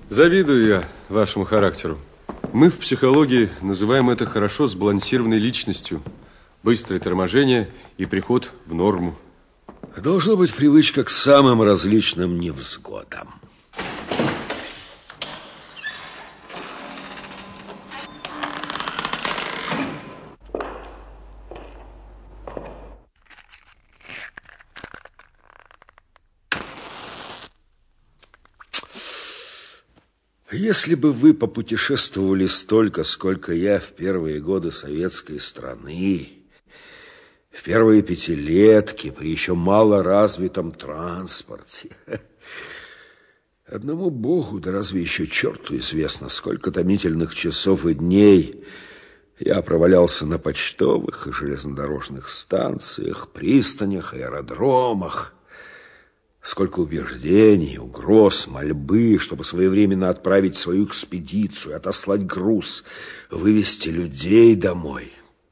Завидую я вашему характеру. Мы в психологии называем это хорошо сбалансированной личностью. Быстрое торможение и приход в норму. Должна быть привычка к самым различным невзгодам. Если бы вы попутешествовали столько, сколько я в первые годы советской страны, в первые пятилетки, при еще малоразвитом транспорте, одному Богу, да разве еще черту известно, сколько томительных часов и дней я провалялся на почтовых и железнодорожных станциях, пристанях, аэродромах. Сколько убеждений, угроз, мольбы, чтобы своевременно отправить свою экспедицию, отослать груз, вывести людей домой.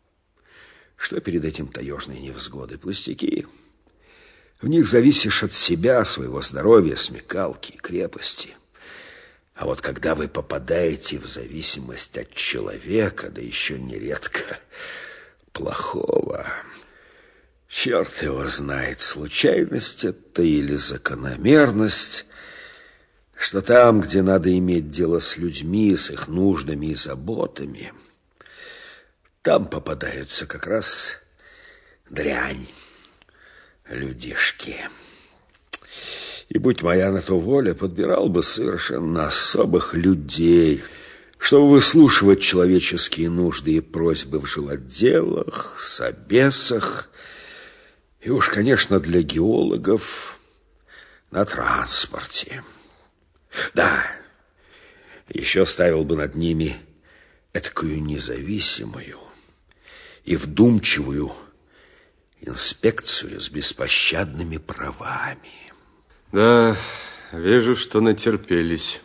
Что перед этим таежные невзгоды? Пустяки. В них зависишь от себя, своего здоровья, смекалки и крепости. А вот когда вы попадаете в зависимость от человека, да еще нередко плохого... Черт его знает, случайность это или закономерность, что там, где надо иметь дело с людьми, с их нуждами и заботами, там попадаются как раз дрянь, людишки. И будь моя на то воля, подбирал бы совершенно особых людей, чтобы выслушивать человеческие нужды и просьбы в жилотделах, собесах. И уж, конечно, для геологов на транспорте. Да, еще ставил бы над ними этакую независимую и вдумчивую инспекцию с беспощадными правами. Да, вижу, что натерпелись.